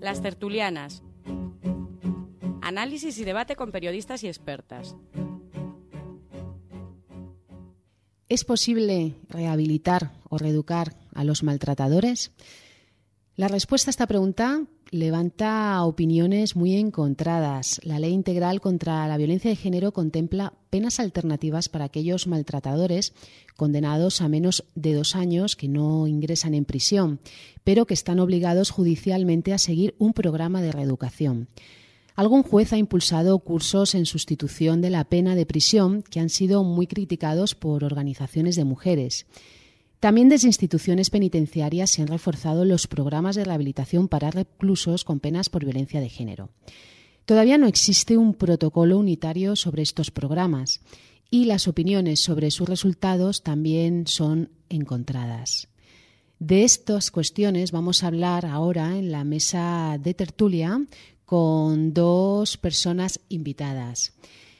Las tertulianas. Análisis y debate con periodistas y expertas. ¿Es posible rehabilitar o reeducar a los maltratadores? La respuesta a esta pregunta levanta opiniones muy encontradas. La Ley Integral contra la Violencia de Género contempla penas alternativas para aquellos maltratadores condenados a menos de 2 años que no ingresan en prisión, pero que están obligados judicialmente a seguir un programa de reeducación. Algún juez ha impulsado cursos en sustitución de la pena de prisión que han sido muy criticados por organizaciones de mujeres. También desde instituciones penitenciarias se han reforzado los programas de rehabilitación para reclusos con penas por violencia de género. Todavía no existe un protocolo unitario sobre estos programas y las opiniones sobre sus resultados también son encontradas. De estas cuestiones vamos a hablar ahora en la mesa de tertulia con 2 personas invitadas.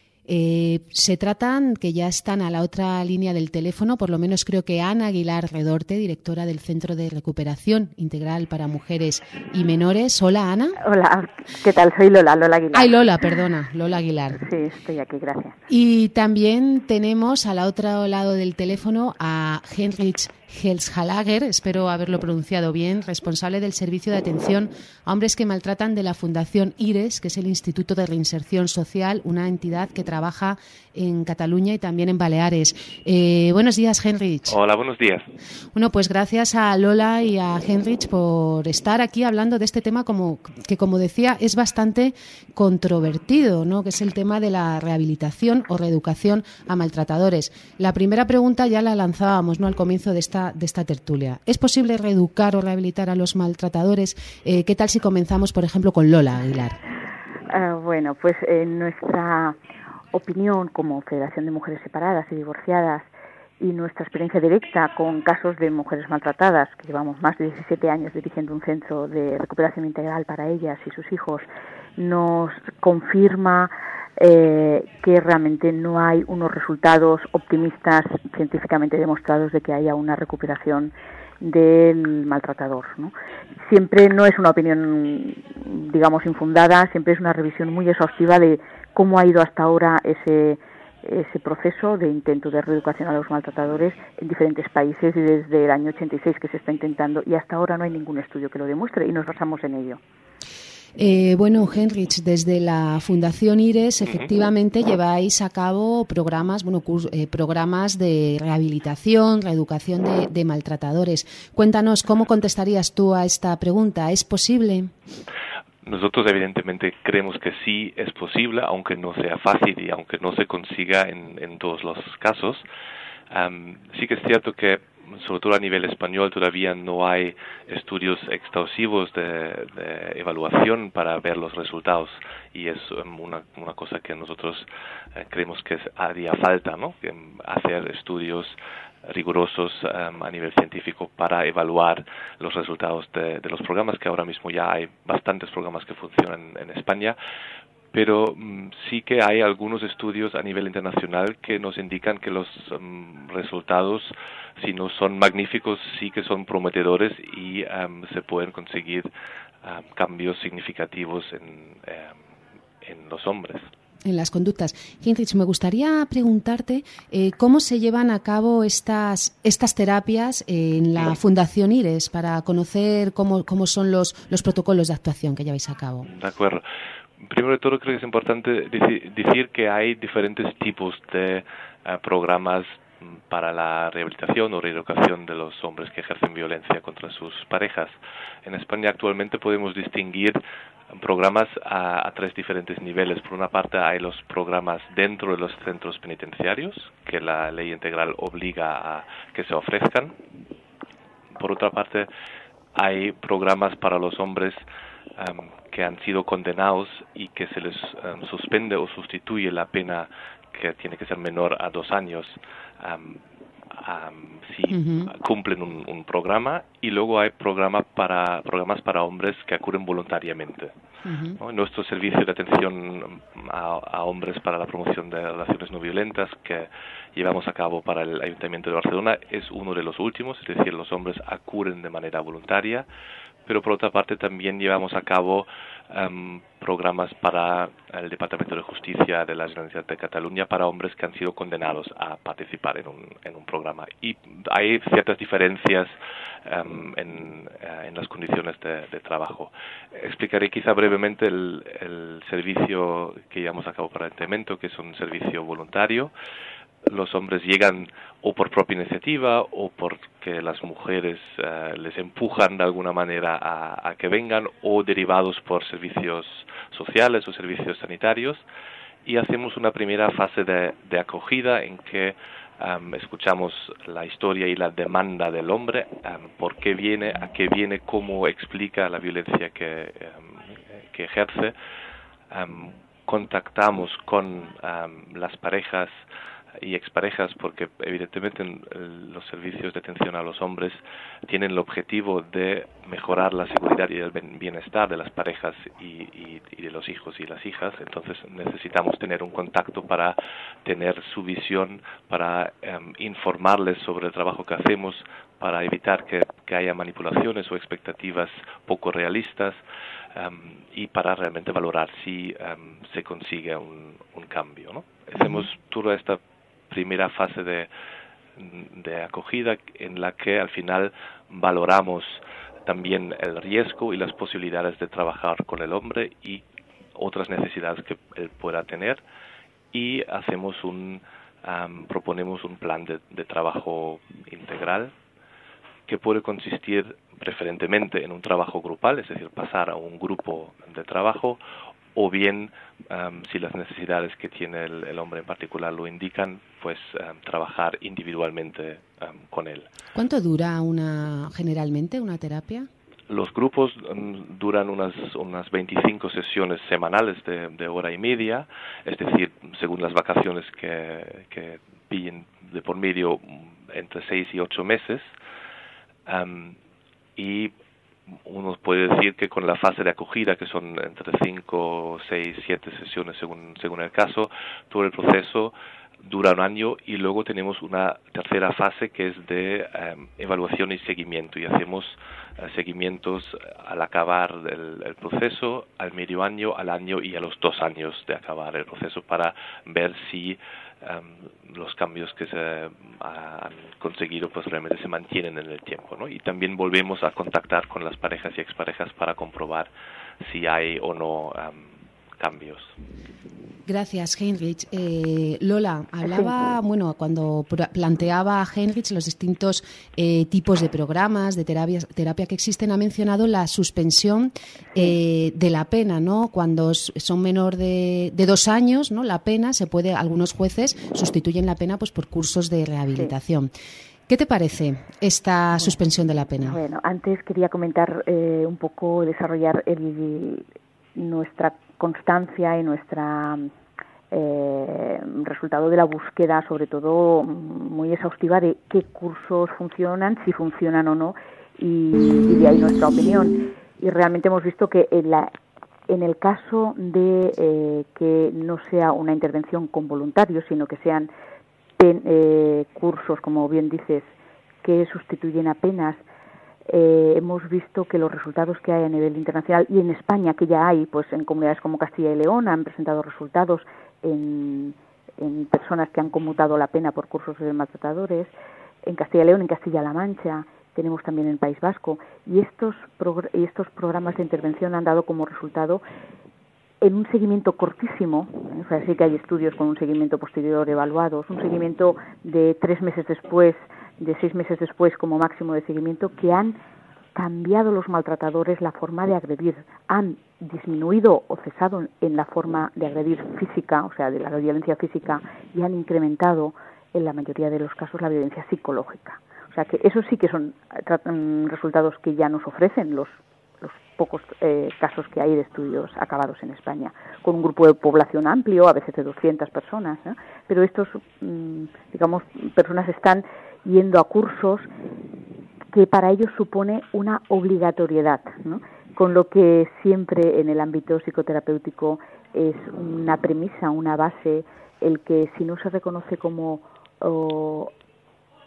Se tratan, que ya están a la otra línea del teléfono, por lo menos creo que Ana Aguilar Redorte, directora del Centro de Recuperación Integral para Mujeres y Menores. Hola, Ana. Hola, ¿qué tal? Soy Lola Aguilar. Ay, Lola, perdona, Lola Aguilar. Sí, estoy aquí, gracias. Y también tenemos al otro lado del teléfono a Heinrich Hellshalager, espero haberlo pronunciado bien, responsable del Servicio de Atención a Hombres que Maltratan de la Fundación IRES, que es el Instituto de Reinserción Social, una entidad que trabaja en Cataluña y también en Baleares. Buenos días, Heinrich. Hola, buenos días. Bueno, pues gracias a Lola y a Heinrich por estar aquí hablando de este tema como decía, es bastante controvertido, ¿no? Que es el tema de la rehabilitación o reeducación a maltratadores. La primera pregunta ya la lanzábamos, ¿no?, al comienzo de esta tertulia. ¿Es posible reeducar o rehabilitar a los maltratadores? ¿Qué tal si comenzamos, por ejemplo, con Lola Aguilar? Bueno, pues en nuestra opinión como Federación de Mujeres Separadas y Divorciadas y nuestra experiencia directa con casos de mujeres maltratadas, que llevamos más de 17 años dirigiendo un centro de recuperación integral para ellas y sus hijos, nos confirma que realmente no hay unos resultados optimistas científicamente demostrados de que haya una recuperación del maltratador, ¿no? Siempre no es una opinión, digamos, infundada, siempre es una revisión muy exhaustiva de cómo ha ido hasta ahora ese proceso de intento de reeducación a los maltratadores en diferentes países y desde el año 86 que se está intentando y hasta ahora no hay ningún estudio que lo demuestre y nos basamos en ello. Bueno, Heinrich, desde la Fundación IRES efectivamente lleváis a cabo programas de rehabilitación, reeducación de maltratadores. Cuéntanos, ¿cómo contestarías tú a esta pregunta? ¿Es posible? Nosotros evidentemente creemos que sí es posible, aunque no sea fácil y aunque no se consiga en todos los casos. Sí que es cierto que sobre todo a nivel español todavía no hay estudios exhaustivos de evaluación para ver los resultados y es una cosa que nosotros creemos que haría falta, ¿no? Hacer estudios rigurosos a nivel científico para evaluar los resultados de los programas, que ahora mismo ya hay bastantes programas que funcionan en España, pero sí que hay algunos estudios a nivel internacional que nos indican que los resultados, si no son magníficos, sí que son prometedores y se pueden conseguir cambios significativos en los hombres. En las conductas. Heinrich, me gustaría preguntarte cómo se llevan a cabo estas terapias en la Fundación IRES para conocer cómo son los protocolos de actuación que lleváis a cabo. De acuerdo. Primero de todo, creo que es importante decir que hay diferentes tipos de programas para la rehabilitación o reeducación de los hombres que ejercen violencia contra sus parejas. En España actualmente podemos distinguir programas a 3 diferentes niveles. Por una parte hay los programas dentro de los centros penitenciarios, que la ley integral obliga a que se ofrezcan. Por otra parte hay programas para los hombres que han sido condenados y que se les suspende o sustituye la pena, que tiene que ser menor a 2 años, si cumplen un programa, y luego hay programas para hombres que acuden voluntariamente. ¿No? Nuestro servicio de atención a hombres para la promoción de relaciones no violentas que llevamos a cabo para el Ayuntamiento de Barcelona es uno de los últimos, es decir, los hombres acuden de manera voluntaria, pero por otra parte también llevamos a cabo programas para el Departamento de Justicia de la Generalitat de Cataluña para hombres que han sido condenados a participar en un programa. Y hay ciertas diferencias en las condiciones de trabajo. Explicaré quizá brevemente el servicio que llevamos a cabo para el Temento, que es un servicio voluntario. Los hombres llegan o por propia iniciativa o porque las mujeres les empujan de alguna manera a que vengan, o derivados por servicios sociales o servicios sanitarios, y hacemos una primera fase de acogida en que escuchamos la historia y la demanda del hombre, por qué viene, a qué viene, cómo explica la violencia que ejerce. Contactamos con las parejas y exparejas, porque evidentemente los servicios de atención a los hombres tienen el objetivo de mejorar la seguridad y el bienestar de las parejas y de los hijos y las hijas. Entonces necesitamos tener un contacto para tener su visión, para informarles sobre el trabajo que hacemos, para evitar que haya manipulaciones o expectativas poco realistas, y para realmente valorar si se consigue un cambio, ¿no? Hacemos toda esta primera fase de acogida en la que al final valoramos también el riesgo y las posibilidades de trabajar con el hombre y otras necesidades que él pueda tener, y proponemos un plan de trabajo integral que puede consistir preferentemente en un trabajo grupal, es decir, pasar a un grupo de trabajo, o bien, si las necesidades que tiene el hombre en particular lo indican, pues trabajar individualmente con él. ¿Cuánto dura generalmente una terapia? Los grupos duran unas 25 sesiones semanales de hora y media, es decir, según las vacaciones que pillen de por medio, entre 6 y 8 meses. Y uno puede decir que con la fase de acogida, que son entre 5, 6, 7 sesiones según el caso, todo el proceso dura un año, y luego tenemos una tercera fase que es de evaluación y seguimiento, y hacemos seguimientos al acabar el proceso, al medio año, al año y a los 2 años de acabar el proceso, para ver si los cambios que se han conseguido pues realmente se mantienen en el tiempo, ¿no? Y también volvemos a contactar con las parejas y exparejas para comprobar si hay o no cambios. Gracias, Heinrich. Lola, hablaba, cuando planteaba a Heinrich los distintos tipos de programas, de terapia que existen, ha mencionado la suspensión de la pena, ¿no? Cuando son menor de 2 años, ¿no? La pena algunos jueces sustituyen la pena pues por cursos de rehabilitación. Sí. ¿Qué te parece esta suspensión de la pena? Bueno, antes quería comentar un poco, desarrollar nuestra constancia y nuestra resultado de la búsqueda, sobre todo muy exhaustiva, de qué cursos funcionan, si funcionan o no, y de ahí nuestra opinión. Y realmente hemos visto que en el caso de que no sea una intervención con voluntarios, sino que sean cursos, como bien dices, que sustituyen a penas, hemos visto que los resultados que hay a nivel internacional, y en España que ya hay, pues en comunidades como Castilla y León han presentado resultados en personas que han conmutado la pena por cursos de maltratadores, en Castilla y León, en Castilla-La Mancha, tenemos también en el País Vasco, y estos programas de intervención han dado como resultado, en un seguimiento cortísimo, o sea, sí que hay estudios con un seguimiento posterior evaluados, un seguimiento de 3 meses después, de 6 meses después como máximo de seguimiento, que han cambiado los maltratadores la forma de agredir, han disminuido o cesado en la forma de agredir física, o sea, de la violencia física, y han incrementado en la mayoría de los casos la violencia psicológica. O sea, que eso sí que son resultados que ya nos ofrecen los pocos casos que hay de estudios acabados en España, con un grupo de población amplio, a veces de 200 personas, ¿eh? Pero estos, personas están yendo a cursos que para ellos supone una obligatoriedad, ¿no? Con lo que siempre en el ámbito psicoterapéutico es una premisa, una base, el que si no se reconoce como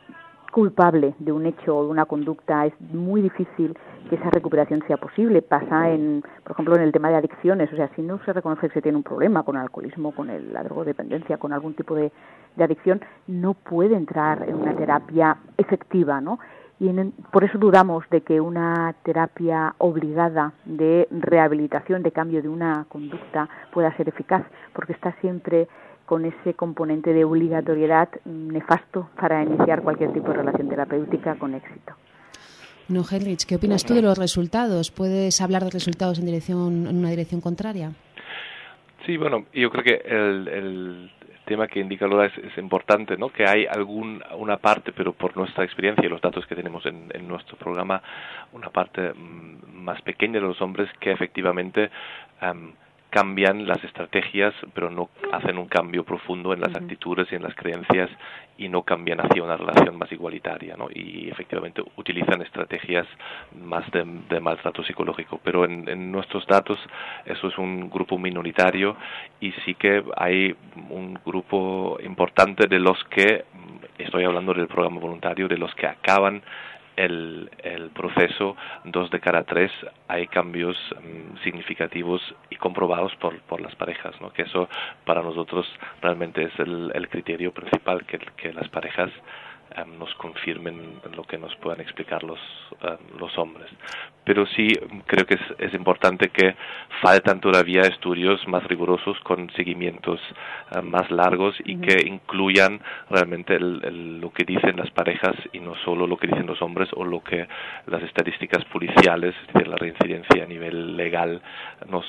culpable de un hecho o de una conducta, es muy difícil que esa recuperación sea posible. Pasa, por ejemplo, en el tema de adicciones. O sea, si no se reconoce que se tiene un problema con el alcoholismo, con la drogodependencia, con algún tipo de adicción, no puede entrar en una terapia efectiva, ¿no? Y por eso dudamos de que una terapia obligada de rehabilitación, de cambio de una conducta, pueda ser eficaz, porque está siempre con ese componente de obligatoriedad nefasto para iniciar cualquier tipo de relación terapéutica con éxito. No, Heinrich, ¿qué opinas tú de los resultados? ¿Puedes hablar de resultados en una dirección contraria? Sí, bueno, yo creo que el tema que indica Lola es importante, ¿no? Que hay una parte, pero por nuestra experiencia y los datos que tenemos en nuestro programa, una parte más pequeña de los hombres que efectivamente cambian las estrategias, pero no hacen un cambio profundo en las actitudes y en las creencias, y no cambian hacia una relación más igualitaria, ¿no? Y efectivamente utilizan estrategias más de maltrato psicológico. Pero en nuestros datos eso es un grupo minoritario, y sí que hay un grupo importante de los que, estoy hablando del programa voluntario, de los que acaban el proceso, 2 de cada 3 hay cambios significativos y comprobados por las parejas, ¿no? Que eso para nosotros realmente es el criterio principal, que las parejas nos confirmen lo que nos puedan explicar los hombres. Pero sí creo que es importante que faltan todavía estudios más rigurosos con seguimientos más largos y que incluyan realmente lo que dicen las parejas y no solo lo que dicen los hombres o lo que las estadísticas policiales, es decir, la reincidencia a nivel legal nos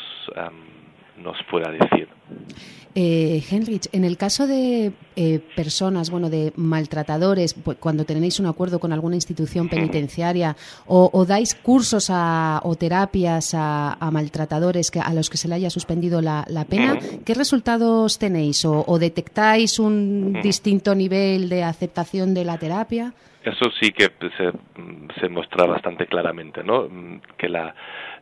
pueda decir. Heinrich, en el caso de personas, de maltratadores, pues, cuando tenéis un acuerdo con alguna institución penitenciaria o dais cursos o terapias a maltratadores a los que se le haya suspendido la pena, ¿qué resultados tenéis? ¿O detectáis un distinto nivel de aceptación de la terapia? Eso sí que se muestra bastante claramente, ¿no? Que la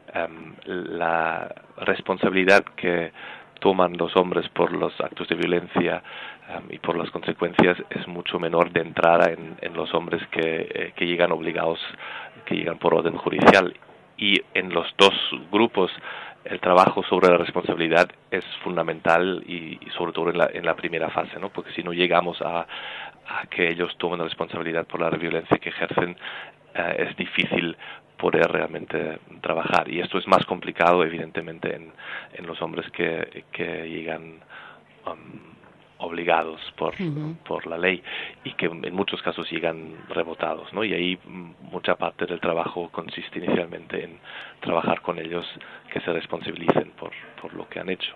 responsabilidad que toman los hombres por los actos de violencia y por las consecuencias es mucho menor de entrada en los hombres que llegan obligados, que llegan por orden judicial. Y en los dos grupos el trabajo sobre la responsabilidad es fundamental, y sobre todo en la primera fase, ¿no? Porque si no llegamos a que ellos tomen la responsabilidad por la violencia que ejercen, es difícil poder realmente trabajar, y esto es más complicado evidentemente en los hombres que llegan obligados por la ley, y que en muchos casos llegan rebotados, ¿no? Y ahí mucha parte del trabajo consiste inicialmente en trabajar con ellos, que se responsabilicen por lo que han hecho.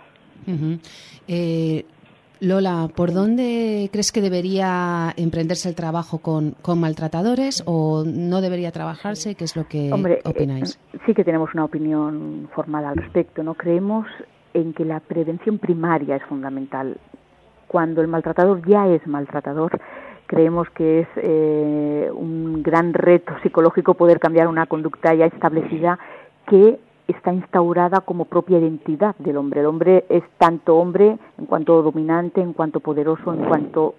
Lola, ¿por dónde crees que debería emprenderse el trabajo con maltratadores, o no debería trabajarse? ¿Qué es lo que opináis? Sí que tenemos una opinión formada al respecto, ¿no? Creemos en que la prevención primaria es fundamental. Cuando el maltratador ya es maltratador, creemos que es un gran reto psicológico poder cambiar una conducta ya establecida que está instaurada como propia identidad del hombre. El hombre es tanto hombre en cuanto dominante, en cuanto poderoso, en cuanto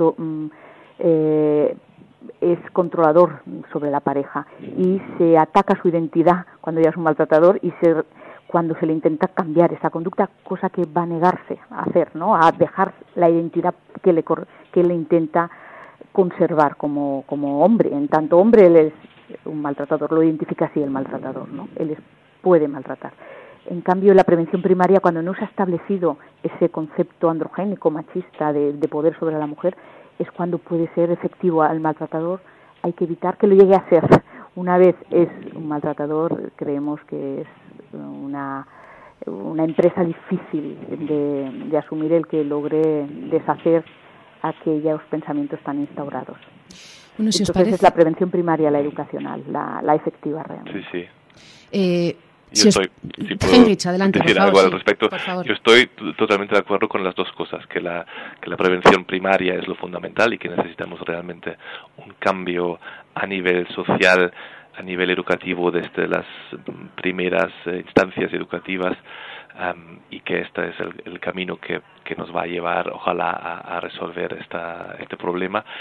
es controlador sobre la pareja, y se ataca su identidad cuando ya es un maltratador y cuando se le intenta cambiar esa conducta, cosa que va a negarse a hacer, ¿no? A dejar la identidad que le intenta conservar como hombre. En tanto hombre, él es un maltratador, lo identifica así el maltratador, ¿no? Él puede maltratar. En cambio, la prevención primaria, cuando no se ha establecido ese concepto androgénico, machista de poder sobre la mujer, es cuando puede ser efectivo al maltratador. Hay que evitar que lo llegue a ser. Una vez es un maltratador, creemos que es una empresa difícil de asumir el que logre deshacer aquellos pensamientos tan instaurados. Bueno, si entonces os parece, es la prevención primaria, la educacional, la efectiva realmente. Sí. Si Heinrich, adelante, decir por favor, algo al respecto. por favor. Yo estoy totalmente de acuerdo con las dos cosas, que la prevención primaria es lo fundamental y que necesitamos realmente un cambio a nivel social, a nivel educativo, desde las primeras instancias educativas, y que este es el camino que nos va a llevar, ojalá, a resolver este problema.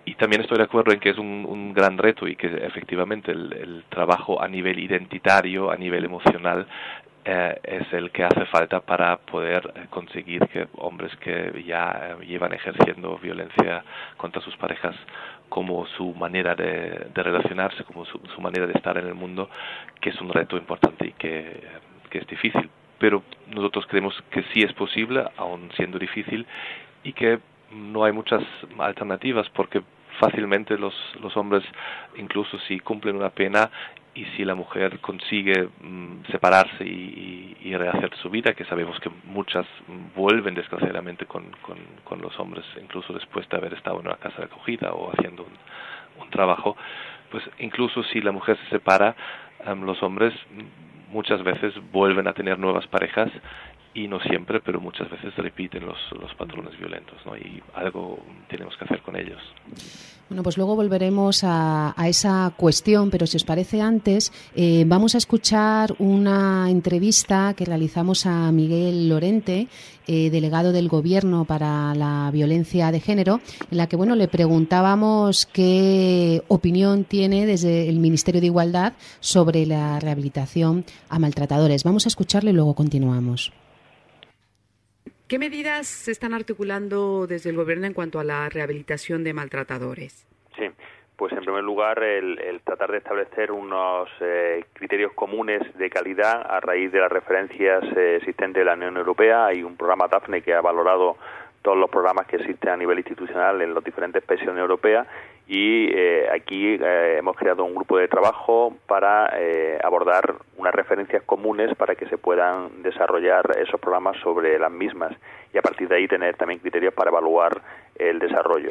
Y también estoy de acuerdo en que es un gran reto y que efectivamente el trabajo a nivel identitario, a nivel emocional, es el que hace falta para poder conseguir que hombres que ya llevan ejerciendo violencia contra sus parejas como su manera de relacionarse, como su manera de estar en el mundo, que es un reto importante y que es difícil. Pero nosotros creemos que sí es posible, aun siendo difícil, y que no hay muchas alternativas, porque fácilmente los hombres, incluso si cumplen una pena y si la mujer consigue separarse y rehacer su vida, que sabemos que muchas vuelven desgraciadamente con los hombres, incluso después de haber estado en una casa de acogida o haciendo un trabajo, pues incluso si la mujer se separa, los hombres muchas veces vuelven a tener nuevas parejas, y no siempre, pero muchas veces repiten los patrones violentos, ¿no? Y algo tenemos que hacer con ellos. Bueno, pues luego volveremos a esa cuestión, pero si os parece antes, vamos a escuchar una entrevista que realizamos a Miguel Lorente, delegado del Gobierno para la Violencia de Género, en la que le preguntábamos qué opinión tiene desde el Ministerio de Igualdad sobre la rehabilitación a maltratadores. Vamos a escucharle y luego continuamos. ¿Qué medidas se están articulando desde el Gobierno en cuanto a la rehabilitación de maltratadores? Sí, pues en primer lugar el tratar de establecer unos criterios comunes de calidad a raíz de las referencias existentes de la Unión Europea. Hay un programa Daphne que ha valorado todos los programas que existen a nivel institucional en los diferentes países de la Unión Europea, y aquí hemos creado un grupo de trabajo para abordar unas referencias comunes para que se puedan desarrollar esos programas sobre las mismas, y a partir de ahí tener también criterios para evaluar el desarrollo.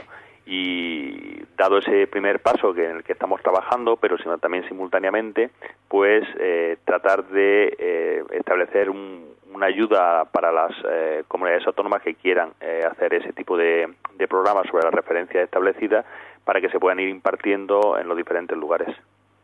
Y dado ese primer paso en el que estamos trabajando, pero sino también simultáneamente, pues tratar de establecer una ayuda para las comunidades autónomas que quieran hacer ese tipo de programas sobre las referencias establecidas, para que se puedan ir impartiendo en los diferentes lugares.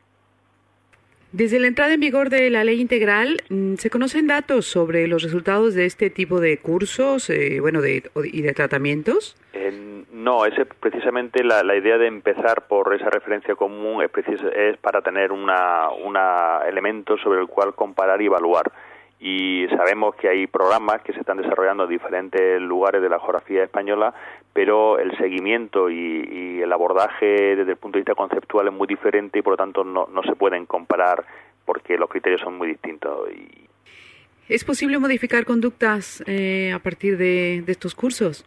Desde la entrada en vigor de la ley integral, ¿se conocen datos sobre los resultados de este tipo de cursos y de tratamientos? No, es precisamente la idea de empezar por esa referencia común es para tener un elemento sobre el cual comparar y evaluar. Y sabemos que hay programas que se están desarrollando en diferentes lugares de la geografía española, pero el seguimiento y el abordaje desde el punto de vista conceptual es muy diferente, y por lo tanto no se pueden comparar porque los criterios son muy distintos. ¿Es posible modificar conductas a partir de estos cursos?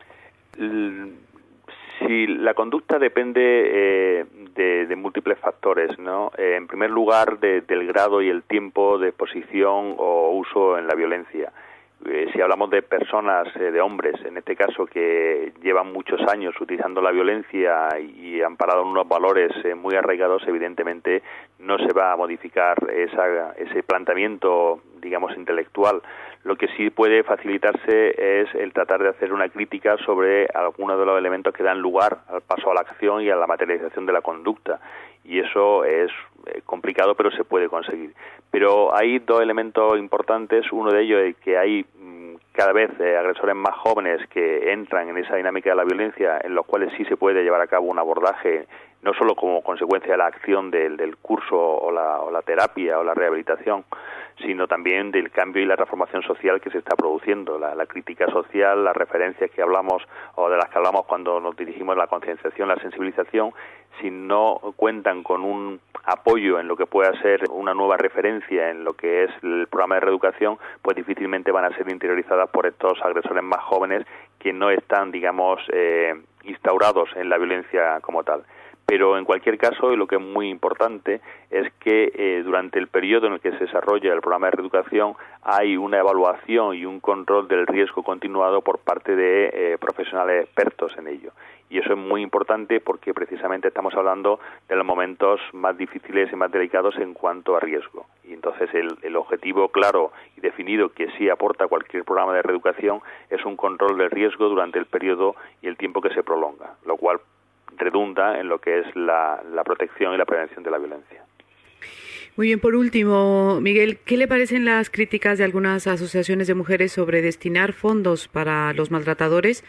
Sí, la conducta depende de múltiples factores, ¿no? En primer lugar, del grado y el tiempo de exposición o uso en la violencia. Si hablamos de personas, de hombres, en este caso, que llevan muchos años utilizando la violencia y amparados en unos valores muy arraigados, evidentemente no se va a modificar ese planteamiento, digamos, intelectual. Lo que sí puede facilitarse es el tratar de hacer una crítica sobre algunos de los elementos que dan lugar al paso a la acción y a la materialización de la conducta. Y eso es complicado, pero se puede conseguir. Pero hay dos elementos importantes. Uno de ellos es que hay cada vez agresores más jóvenes que entran en esa dinámica de la violencia, en los cuales sí se puede llevar a cabo un abordaje, no solo como consecuencia de la acción del curso o la terapia o la rehabilitación, sino también del cambio y la transformación social que se está produciendo, la crítica social, las referencias que hablamos o de las que hablamos cuando nos dirigimos a la concienciación, la sensibilización. Si no cuentan con un apoyo en lo que pueda ser una nueva referencia en lo que es el programa de reeducación, pues difícilmente van a ser interiorizadas por estos agresores más jóvenes que no están, digamos, instaurados en la violencia como tal. Pero en cualquier caso, y lo que es muy importante es que durante el periodo en el que se desarrolla el programa de reeducación hay una evaluación y un control del riesgo continuado por parte de profesionales expertos en ello. Y eso es muy importante porque precisamente estamos hablando de los momentos más difíciles y más delicados en cuanto a riesgo. Y entonces el objetivo claro y definido que sí aporta cualquier programa de reeducación es un control del riesgo durante el periodo y el tiempo que se prolonga, lo cual redunda en lo que es la protección y la prevención de la violencia. Muy bien, por último, Miguel, ¿qué le parecen las críticas de algunas asociaciones de mujeres sobre destinar fondos para los maltratadores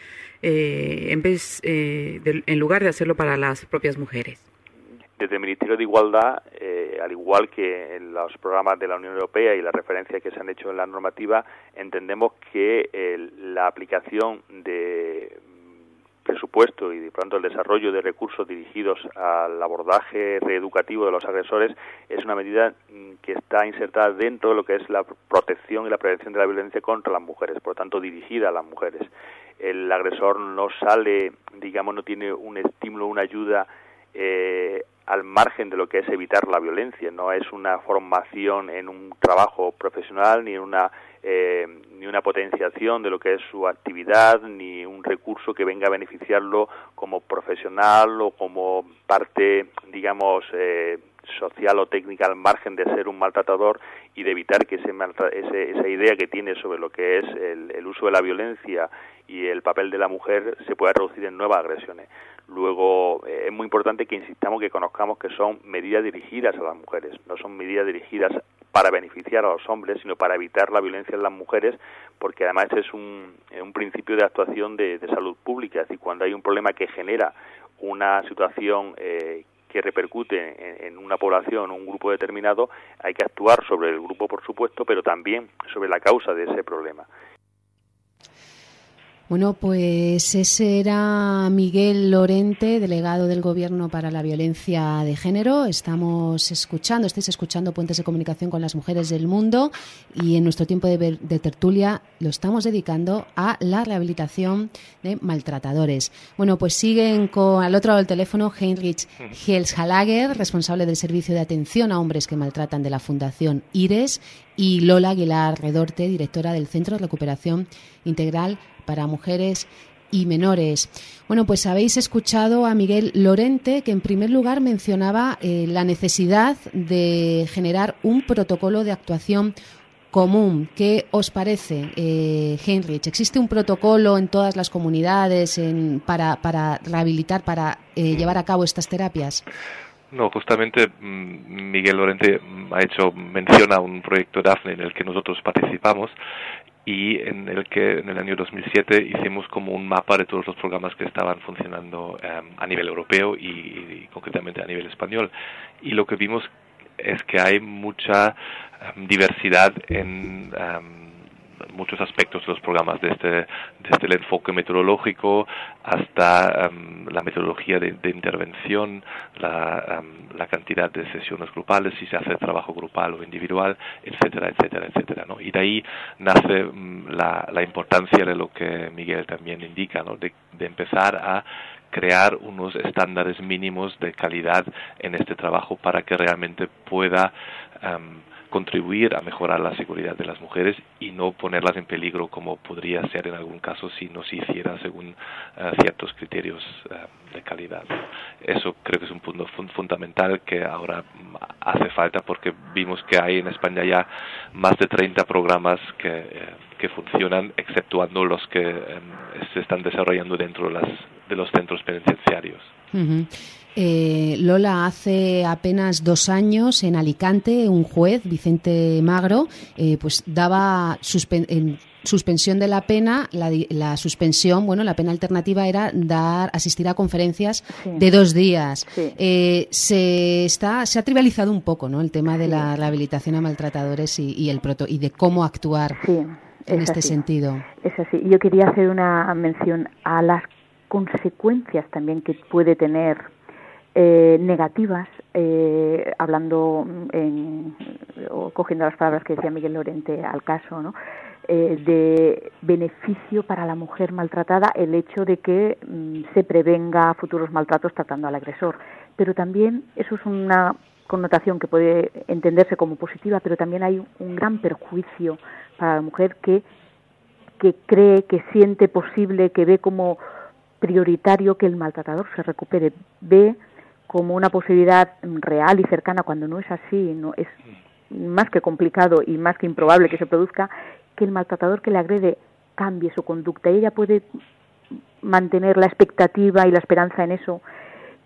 en lugar de hacerlo para las propias mujeres? Desde el Ministerio de Igualdad, al igual que en los programas de la Unión Europea y las referencias que se han hecho en la normativa, entendemos que la aplicación de presupuesto y de pronto el desarrollo de recursos dirigidos al abordaje reeducativo de los agresores es una medida que está insertada dentro de lo que es la protección y la prevención de la violencia contra las mujeres, por lo tanto dirigida a las mujeres. El agresor no sale, digamos, no tiene un estímulo, una ayuda al margen de lo que es evitar la violencia, no es una formación en un trabajo profesional ni una potenciación de lo que es su actividad, ni un recurso que venga a beneficiarlo como profesional o como parte, digamos, social o técnica al margen de ser un maltratador y de evitar que esa idea que tiene sobre lo que es el uso de la violencia y el papel de la mujer se pueda reducir en nuevas agresiones. Luego, es muy importante que insistamos, que conozcamos que son medidas dirigidas a las mujeres, no son medidas dirigidas para beneficiar a los hombres, sino para evitar la violencia en las mujeres, porque además es un principio de actuación de salud pública. Es decir, cuando hay un problema que genera una situación que repercute en una población o un grupo determinado, hay que actuar sobre el grupo, por supuesto, pero también sobre la causa de ese problema. Bueno, pues ese era Miguel Lorente, delegado del Gobierno para la Violencia de Género. Estáis escuchando Puentes de Comunicación con las Mujeres del Mundo, y en nuestro tiempo de tertulia lo estamos dedicando a la rehabilitación de maltratadores. Bueno, pues siguen al otro lado del teléfono Heinrich Helshallager, responsable del Servicio de Atención a Hombres que Maltratan de la Fundación IRES, y Lola Aguilar Redorte, directora del Centro de Recuperación Integral para Mujeres y Menores. Bueno, pues habéis escuchado a Miguel Lorente, que en primer lugar mencionaba la necesidad de generar un protocolo de actuación común. ¿Qué os parece, Heinrich? ¿Existe un protocolo en todas las comunidades para rehabilitar, para llevar a cabo estas terapias? No, justamente Miguel Lorente menciona un proyecto DAFNE en el que nosotros participamos, y en el que en el año 2007 hicimos como un mapa de todos los programas que estaban funcionando a nivel europeo y concretamente a nivel español. Y lo que vimos es que hay mucha diversidad en muchos aspectos de los programas, desde el enfoque metodológico hasta la metodología de intervención, la cantidad de sesiones grupales, si se hace trabajo grupal o individual, etcétera, etcétera, etcétera, ¿no? Y de ahí nace la importancia de lo que Miguel también indica, ¿no? De empezar a crear unos estándares mínimos de calidad en este trabajo para que realmente pueda contribuir a mejorar la seguridad de las mujeres y no ponerlas en peligro, como podría ser en algún caso si no se hiciera según ciertos criterios de calidad. Eso creo que es un punto fundamental que ahora hace falta, porque vimos que hay en España ya más de 30 programas que funcionan, exceptuando los que se están desarrollando dentro de los centros penitenciarios. Uh-huh. Lola, hace apenas 2 años en Alicante un juez, Vicente Magro, pues daba suspensión de la pena. La suspensión, la pena alternativa era asistir a conferencias de 2 días. Sí. Se ha trivializado un poco, ¿no?, el tema de la rehabilitación a maltratadores y de cómo actuar en este sentido. Es así. Yo quería hacer una mención a las consecuencias también que puede tener negativas, hablando o cogiendo las palabras que decía Miguel Lorente al caso, ¿no? De beneficio para la mujer maltratada el hecho de que se prevenga futuros maltratos tratando al agresor. Pero también eso es una connotación que puede entenderse como positiva, pero también hay un gran perjuicio para la mujer que cree, que siente posible, que ve como prioritario que el maltratador se recupere, ve como una posibilidad real y cercana, cuando no es así, no es más que complicado y más que improbable que se produzca, que el maltratador que le agrede cambie su conducta, y ella puede mantener la expectativa y la esperanza en eso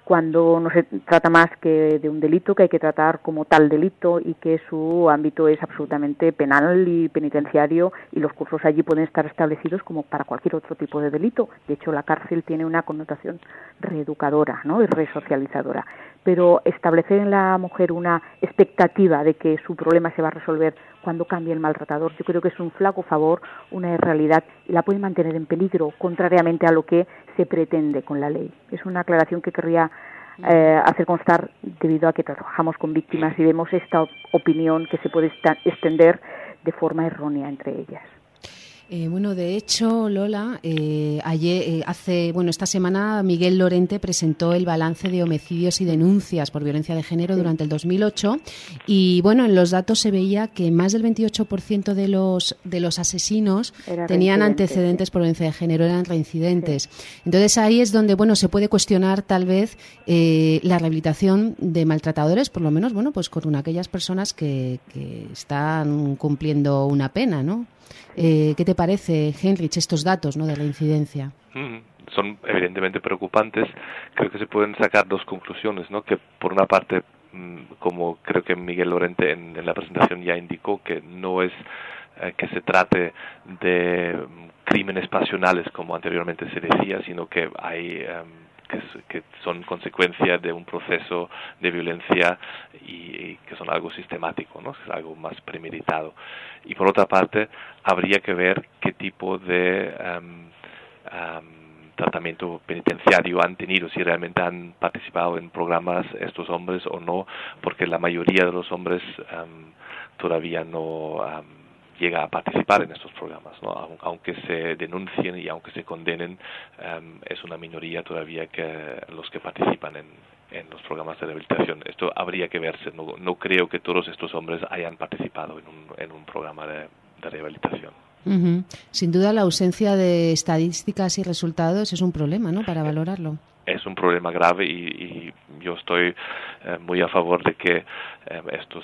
cuando no se trata más que de un delito que hay que tratar como tal delito y que su ámbito es absolutamente penal y penitenciario, y los cursos allí pueden estar establecidos como para cualquier otro tipo de delito. De hecho, la cárcel tiene una connotación reeducadora, ¿no?, y resocializadora. Pero establecer en la mujer una expectativa de que su problema se va a resolver cuando cambie el maltratador, yo creo que es un flaco favor, una irrealidad, y la puede mantener en peligro, contrariamente a lo que se pretende con la ley. Es una aclaración que querría hacer constar, debido a que trabajamos con víctimas y vemos esta opinión que se puede extender de forma errónea entre ellas. Bueno, de hecho, Lola, esta semana Miguel Lorente presentó el balance de homicidios y denuncias por violencia de género durante el 2008, y bueno, en los datos se veía que más del 28% de los asesinos tenían antecedentes por violencia de género, eran reincidentes. Sí. Entonces ahí es donde, bueno, se puede cuestionar tal vez la rehabilitación de maltratadores, por lo menos, bueno, pues con aquellas personas que están cumpliendo una pena, ¿no? ¿Qué te parece, Heinrich, estos datos, ¿no?, de la incidencia? Son evidentemente preocupantes. Creo que se pueden sacar dos conclusiones, ¿no? Que por una parte, como creo que Miguel Lorente en la presentación ya indicó, que no es que se trate de crímenes pasionales como anteriormente se decía, sino que hay que son consecuencia de un proceso de violencia y que son algo sistemático, ¿no? Es algo más premeditado. Y por otra parte, habría que ver qué tipo de tratamiento penitenciario han tenido, si realmente han participado en programas estos hombres o no, porque la mayoría de los hombres todavía no llega a participar en estos programas, ¿no? Aunque se denuncien y aunque se condenen, es una minoría todavía que los que participan en los programas de rehabilitación. Esto habría que verse. No creo que todos estos hombres hayan participado en un programa de rehabilitación. Uh-huh. Sin duda, la ausencia de estadísticas y resultados es un problema, ¿no?, para valorarlo. Es un problema grave y yo estoy muy a favor de que esto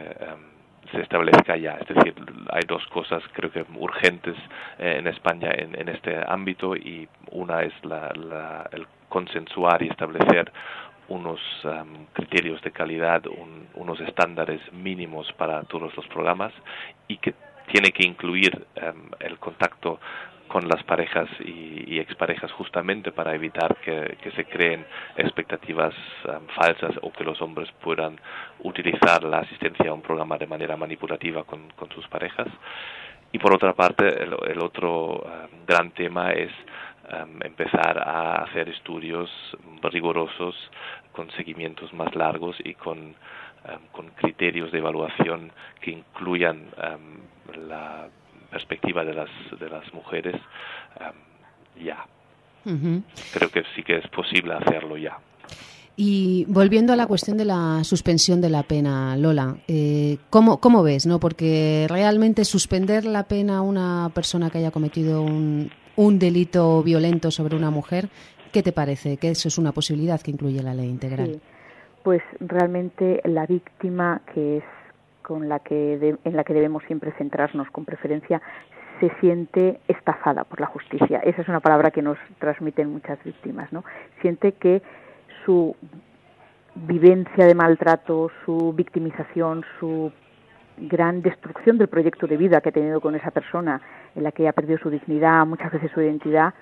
se establezca ya. Es decir, hay dos cosas creo que urgentes en España en este ámbito, y una es el consensuar y establecer unos criterios de calidad, unos estándares mínimos para todos los programas, y que tiene que incluir el contacto con las parejas y exparejas, justamente para evitar que se creen expectativas falsas, o que los hombres puedan utilizar la asistencia a un programa de manera manipulativa con sus parejas. Y por otra parte, el otro gran tema es empezar a hacer estudios rigurosos, con seguimientos más largos y con criterios de evaluación que incluyan la perspectiva de las mujeres ya. Uh-huh. Creo que sí que es posible hacerlo ya. Y volviendo a la cuestión de la suspensión de la pena, Lola, ¿cómo ves, no? Porque realmente suspender la pena a una persona que haya cometido un delito violento sobre una mujer, ¿qué te parece? ¿Que eso es una posibilidad que incluye la ley integral? Sí, pues realmente la víctima, que es en la que debemos siempre centrarnos con preferencia, se siente estafada por la justicia. Esa es una palabra que nos transmiten muchas víctimas, ¿no? Siente que su vivencia de maltrato, su victimización, su gran destrucción del proyecto de vida que ha tenido con esa persona, en la que ha perdido su dignidad, muchas veces su identidad,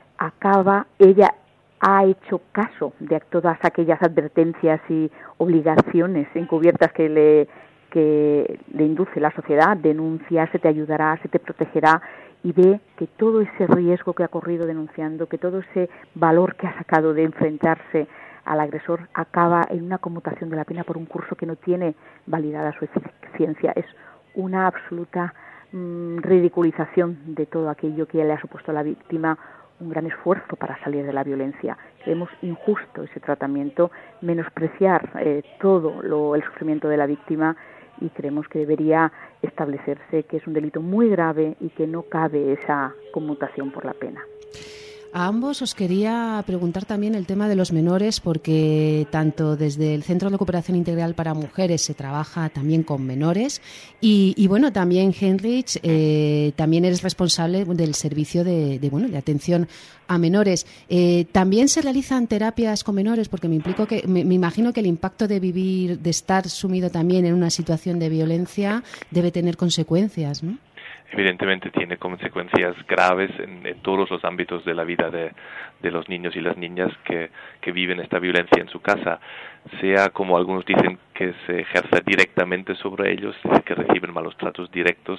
ella ha hecho caso de todas aquellas advertencias y obligaciones encubiertas que le induce la sociedad. Denuncia, se te ayudará, se te protegerá, y ve que todo ese riesgo que ha corrido denunciando, que todo ese valor que ha sacado de enfrentarse al agresor, acaba en una conmutación de la pena por un curso que no tiene validada su eficiencia. Es una absoluta ridiculización de todo aquello que le ha supuesto a la víctima un gran esfuerzo para salir de la violencia. Creemos injusto ese tratamiento, menospreciar todo el sufrimiento de la víctima, y creemos que debería establecerse que es un delito muy grave y que no cabe esa conmutación por la pena. A ambos os quería preguntar también el tema de los menores, porque tanto desde el Centro de Cooperación Integral para Mujeres se trabaja también con menores y bueno, también Heinrich, también eres responsable del servicio de atención a menores. ¿También se realizan terapias con menores? Porque me imagino que el impacto de vivir, de estar sumido también en una situación de violencia debe tener consecuencias, ¿no? Evidentemente tiene consecuencias graves en todos los ámbitos de la vida de los niños y las niñas que viven esta violencia en su casa, sea como algunos dicen que se ejerce directamente sobre ellos, que reciben malos tratos directos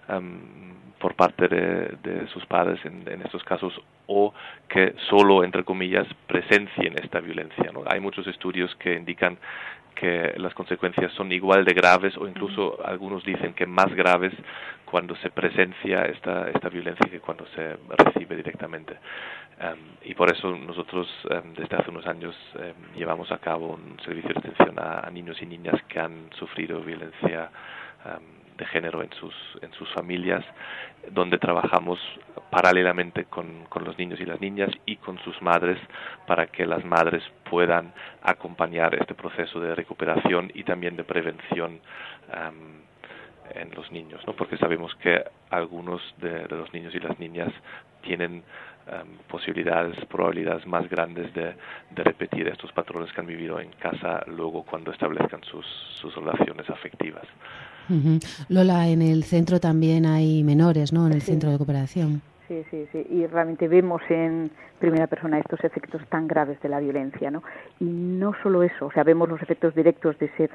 por parte de sus padres en estos casos, o que solo, entre comillas, presencien esta violencia, ¿no? Hay muchos estudios que indican que las consecuencias son igual de graves o incluso algunos dicen que más graves cuando se presencia esta violencia que cuando se recibe directamente. Y por eso nosotros desde hace unos años llevamos a cabo un servicio de atención a niños y niñas que han sufrido violencia de género en sus familias, donde trabajamos paralelamente con los niños y las niñas y con sus madres para que las madres puedan acompañar este proceso de recuperación y también de prevención en los niños, ¿no? Porque sabemos que algunos de los niños y las niñas tienen probabilidades más grandes de repetir estos patrones que han vivido en casa luego cuando establezcan sus relaciones afectivas. Uh-huh. Lola, en el centro también hay menores, ¿no? En el centro de cooperación. Sí. Y realmente vemos en primera persona estos efectos tan graves de la violencia, ¿no? Y no solo eso, o sea, vemos los efectos directos de ser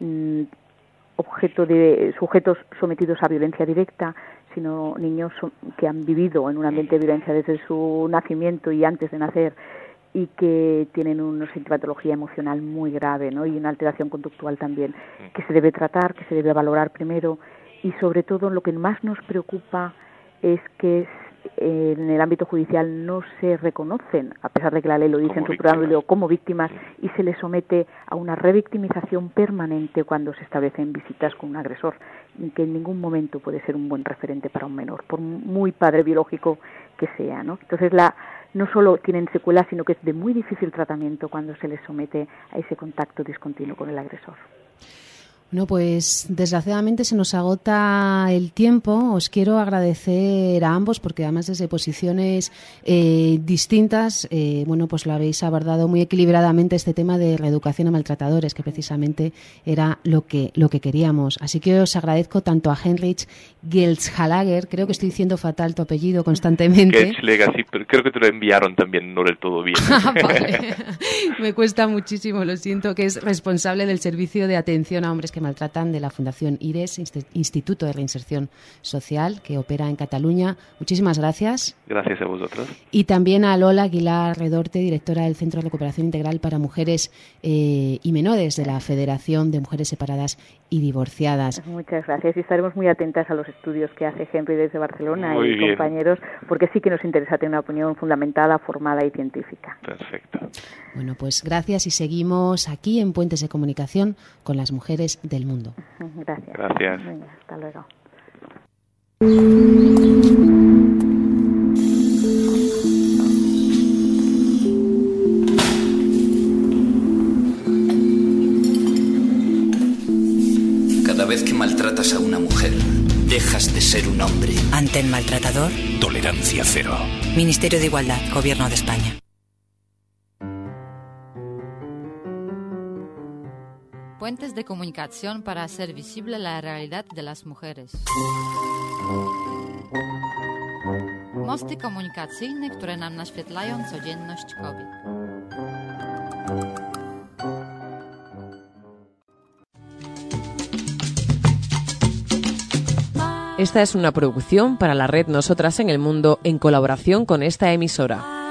objeto de sujetos sometidos a violencia directa, sino niños que han vivido en un ambiente de violencia desde su nacimiento y antes de nacer y que tienen una sintomatología emocional muy grave, ¿no? Y una alteración conductual también, que se debe tratar, que se debe valorar primero, y sobre todo lo que más nos preocupa es que en el ámbito judicial no se reconocen, a pesar de que la ley lo dice en su preámbulo, como víctimas, y se les somete a una revictimización permanente cuando se establecen visitas con un agresor, que en ningún momento puede ser un buen referente para un menor, por muy padre biológico que sea, ¿no? Entonces no solo tienen secuelas, sino que es de muy difícil tratamiento cuando se les somete a ese contacto discontinuo con el agresor. Bueno, pues desgraciadamente se nos agota el tiempo. Os quiero agradecer a ambos porque además desde posiciones distintas, pues lo habéis abordado muy equilibradamente este tema de reeducación a maltratadores, que precisamente era lo que queríamos. Así que os agradezco tanto a Heinrich Geldschläger, creo que estoy diciendo fatal tu apellido constantemente. Geldschläger, sí, pero creo que te lo enviaron también no del todo bien. Vale. Me cuesta muchísimo, lo siento, que es responsable del servicio de atención a hombres que maltratan de la Fundación IRES, Instituto de Reinserción Social, que opera en Cataluña. Muchísimas gracias. Gracias a vosotros. Y también a Lola Aguilar Redorte, directora del Centro de Cooperación Integral para Mujeres y Menores de la Federación de Mujeres Separadas y Divorciadas. Muchas gracias y estaremos muy atentas a los estudios que hace Henry desde Barcelona muy y bien. Compañeros, porque sí que nos interesa tener una opinión fundamentada, formada y científica. Perfecto. Bueno, pues gracias y seguimos aquí en Puentes de Comunicación con las mujeres del mundo. Gracias. Gracias. Venga, hasta luego. Cada vez que maltratas a una mujer, dejas de ser un hombre. Ante el maltratador, Tolerancia cero. Ministerio de Igualdad, Gobierno de España. Puentes de comunicación para hacer visible la realidad de las mujeres. Mosty komunikacyjne, które nam naświetlają codzienność kobiet. Esta es una producción para la red Nosotras en el Mundo en colaboración con esta emisora.